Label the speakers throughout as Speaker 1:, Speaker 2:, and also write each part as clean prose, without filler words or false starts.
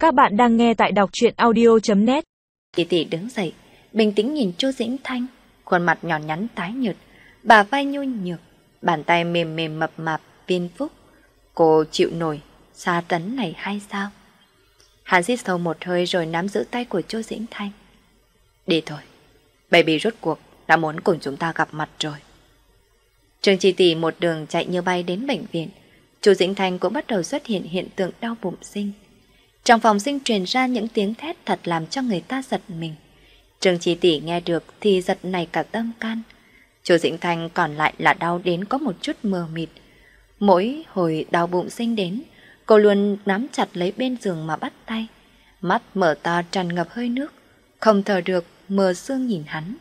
Speaker 1: Các bạn đang nghe tại đọc truyện audio.net.
Speaker 2: Tỷ đứng dậy, bình tĩnh nhìn Chu Dĩnh Thanh, khuôn mặt nhỏ nhắn tái nhợt, bả vai nhu nhược, bàn tay mềm mềm mập mạp viên phúc. Cô chịu nổi tra tấn này hay sao? Hắn hít sâu một hơi rồi nắm giữ tay của Chu Dĩnh Thanh. Đi thôi, baby rốt cuộc đã muốn cùng chúng ta gặp mặt rồi. Trương Chi Tỷ một đường chạy như bay đến bệnh viện. Chu Dĩnh Thanh cũng bắt đầu xuất hiện hiện tượng đau bụng sinh. Trong phòng sinh truyền ra những tiếng thét thật làm cho người ta giật mình. Trương Chi Tỷ nghe được thì giật nảy cả tâm can. Chu Dĩnh Thanh còn lại là đau đến có một chút mờ mịt. Mỗi hồi đau bụng sinh đến, cô luôn nắm chặt lấy bên giường mà bắt tay. Mắt mở to tràn ngập hơi nước, không thở được, mờ sương nhìn hắn.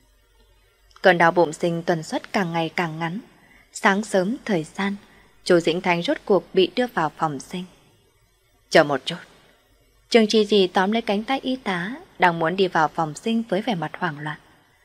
Speaker 2: Cơn đau bụng sinh tần suất càng ngày càng ngắn. Sáng sớm thời gian, Chu Dĩnh Thanh rốt cuộc bị đưa vào phòng sinh. Chờ một chút. Trương Chi Di tóm lấy cánh tay y tá, đang muốn đi vào phòng sinh với vẻ mặt hoảng loạn.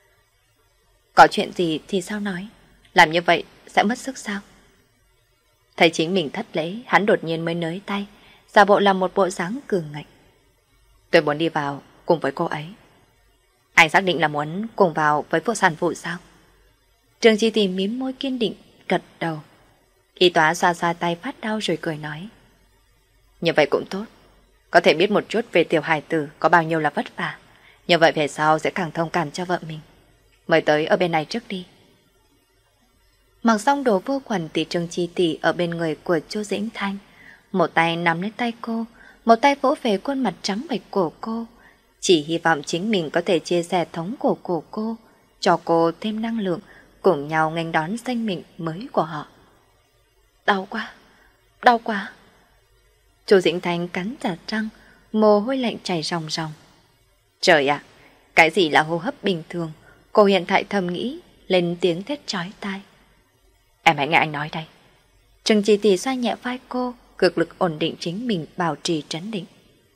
Speaker 2: Có chuyện gì thì sao nói? Làm như vậy sẽ mất sức sao? Thấy chính mình thất lễ, hắn đột nhiên mới nới tay, giả bộ làm một bộ dáng cường ngạnh. Tôi muốn đi vào cùng với cô ấy. Anh xác định là muốn cùng vào với phụ sản phụ sao? Trương Chi Di mím môi kiên định, gật đầu. Y tá xoa xoa tay phát đau rồi cười nói. Như vậy cũng tốt. Có thể biết một chút về tiểu hài tử có bao nhiêu là vất vả. Như vậy về sau sẽ càng thông cảm cho vợ mình. Mời tới ở bên này trước đi. Mặc xong đồ vô khuẩn thì Trương Chi Tỷ ở bên người của Chu Dĩnh Thanh. Một tay nắm lấy tay cô, một tay vỗ về khuôn mặt trắng bệch của cô. Chỉ hy vọng chính mình có thể chia sẻ thống khổ của cô, cho cô thêm năng lượng, cùng nhau nghênh đón sinh mệnh mới của họ. Đau quá, đau quá. Chu Dĩnh Thanh cắn chặt răng, mồ hôi lạnh chảy ròng ròng. Trời ạ, cái gì là hô hấp bình thường? Cô hiện tại thầm nghĩ, lên tiếng thét chói tai. Em hãy nghe anh nói đây. Trương Chi Tỷ xoa nhẹ vai cô, cực lực ổn định chính mình, bảo trì trấn định.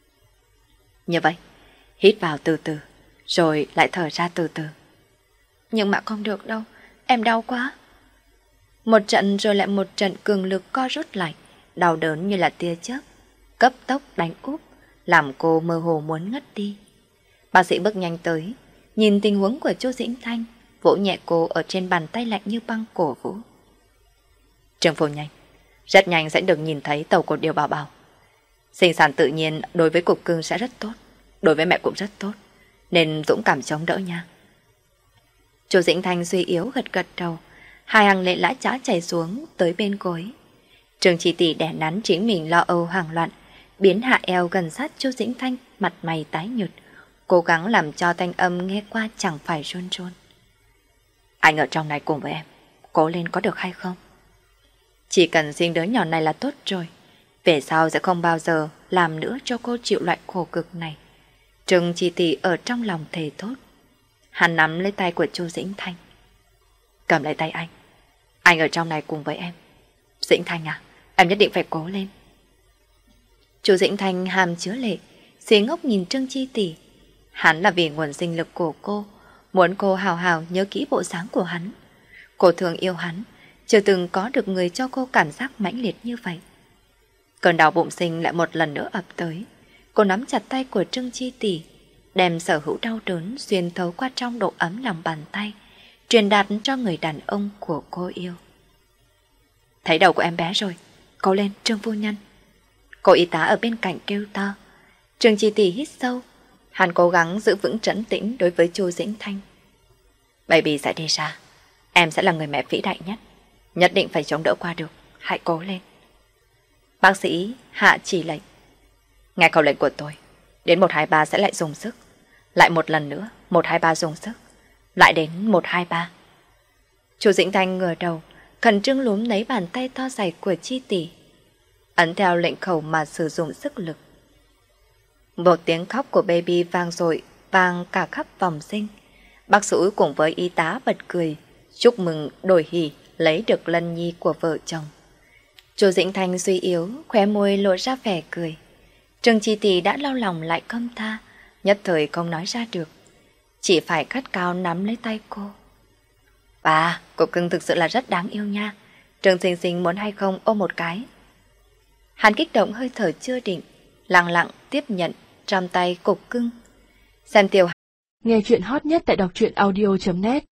Speaker 2: Như vậy, hít vào từ từ, rồi lại thở ra từ từ. Nhưng mà không được đâu, em đau quá. Một trận rồi lại một trận cường lực co rút lại, đau đớn như là tia chớp, cấp tốc đánh úp, làm cô mơ hồ muốn ngất đi. Bác sĩ bước nhanh tới, nhìn tình huống của Chu Dĩnh Thanh, vỗ nhẹ cô ở trên bàn tay lạnh như băng cổ vũ. Trương phu nhân, rất nhanh sẽ được nhìn thấy tàu cột điều bảo bảo. Sinh sản tự nhiên đối với cục cưng sẽ rất tốt, đối với mẹ cũng rất tốt, nên dũng cảm chống đỡ nha. Chu Dĩnh Thanh suy yếu gật gật đầu, hai hàng lệ lã chã chảy xuống tới bên gối. Trương Chi Tỷ đè nắn chính mình lo âu hoảng loạn, biến hạ eo gần sát Chu Dĩnh Thanh, mặt mày tái nhợt, cố gắng làm cho thanh âm nghe qua chẳng phải run run. Anh ở trong này cùng với em, cố lên có được hay không? Chỉ cần sinh đứa nhỏ này là tốt rồi, về sau sẽ không bao giờ làm nữa cho cô chịu loại khổ cực này. Trương Chi Tỷ ở trong lòng thề thốt. Hắn nắm lấy tay của Chu Dĩnh Thanh. Cầm lấy tay anh ở trong này cùng với em. Dĩnh Thanh à, em nhất định phải cố lên. Chu Dĩnh Thanh hàm chứa lệ, xí ngốc nhìn Trương Chi Tỷ. Hắn là vì nguồn sinh lực của cô, muốn cô hào hào nhớ kỹ bộ dáng của hắn. Cô thường yêu hắn, chưa từng có được người cho cô cảm giác mãnh liệt như vậy. Cơn đau bụng sinh lại một lần nữa ập tới. Cô nắm chặt tay của Trương Chi Tỷ, đem sở hữu đau đớn xuyên thấu qua trong độ ấm lòng bàn tay, truyền đạt cho người đàn ông của cô yêu. Thấy đầu của em bé rồi, cố lên Trương phu nhân. Cô y tá ở bên cạnh kêu to. Trương Chi Tỷ hít sâu, hắn cố gắng giữ vững trấn tĩnh đối với Chu Dĩnh Thanh. Baby sẽ đi ra, em sẽ là người mẹ vĩ đại nhất, nhất định phải chống đỡ qua được, hãy cố lên. Bác sĩ hạ chỉ lệnh. Nghe khẩu lệnh của tôi, đến 123 sẽ lại dùng sức, lại một lần nữa 123 dùng sức, lại đến 123. Chu Dĩnh Thanh ngửa đầu, khẩn trương lúm lấy bàn tay to dày của Chi Tỷ, ấn theo lệnh khẩu mà sử dụng sức lực. Một tiếng khóc của baby vang dội, vang cả khắp phòng sinh. Bác sĩ cùng với y tá bật cười, chúc mừng đổi hỉ lấy được lân nhi của vợ chồng. Chu Dĩnh Thanh suy yếu, khóe môi lộ ra vẻ cười. Trương Chi Tỷ đã đau lòng lại không tha, nhất thời không nói ra được, chỉ phải gắt cao nắm lấy tay cô. Bà, cô cưng thực sự là rất đáng yêu nha. Trương Sinh Sinh muốn hay không ôm một cái? Hắn kích động hơi thở chưa định, lặng lặng tiếp nhận trong tay cục cưng. Xem Tiểu
Speaker 1: Nghe chuyện hot nhất tại đọc truyện audio.net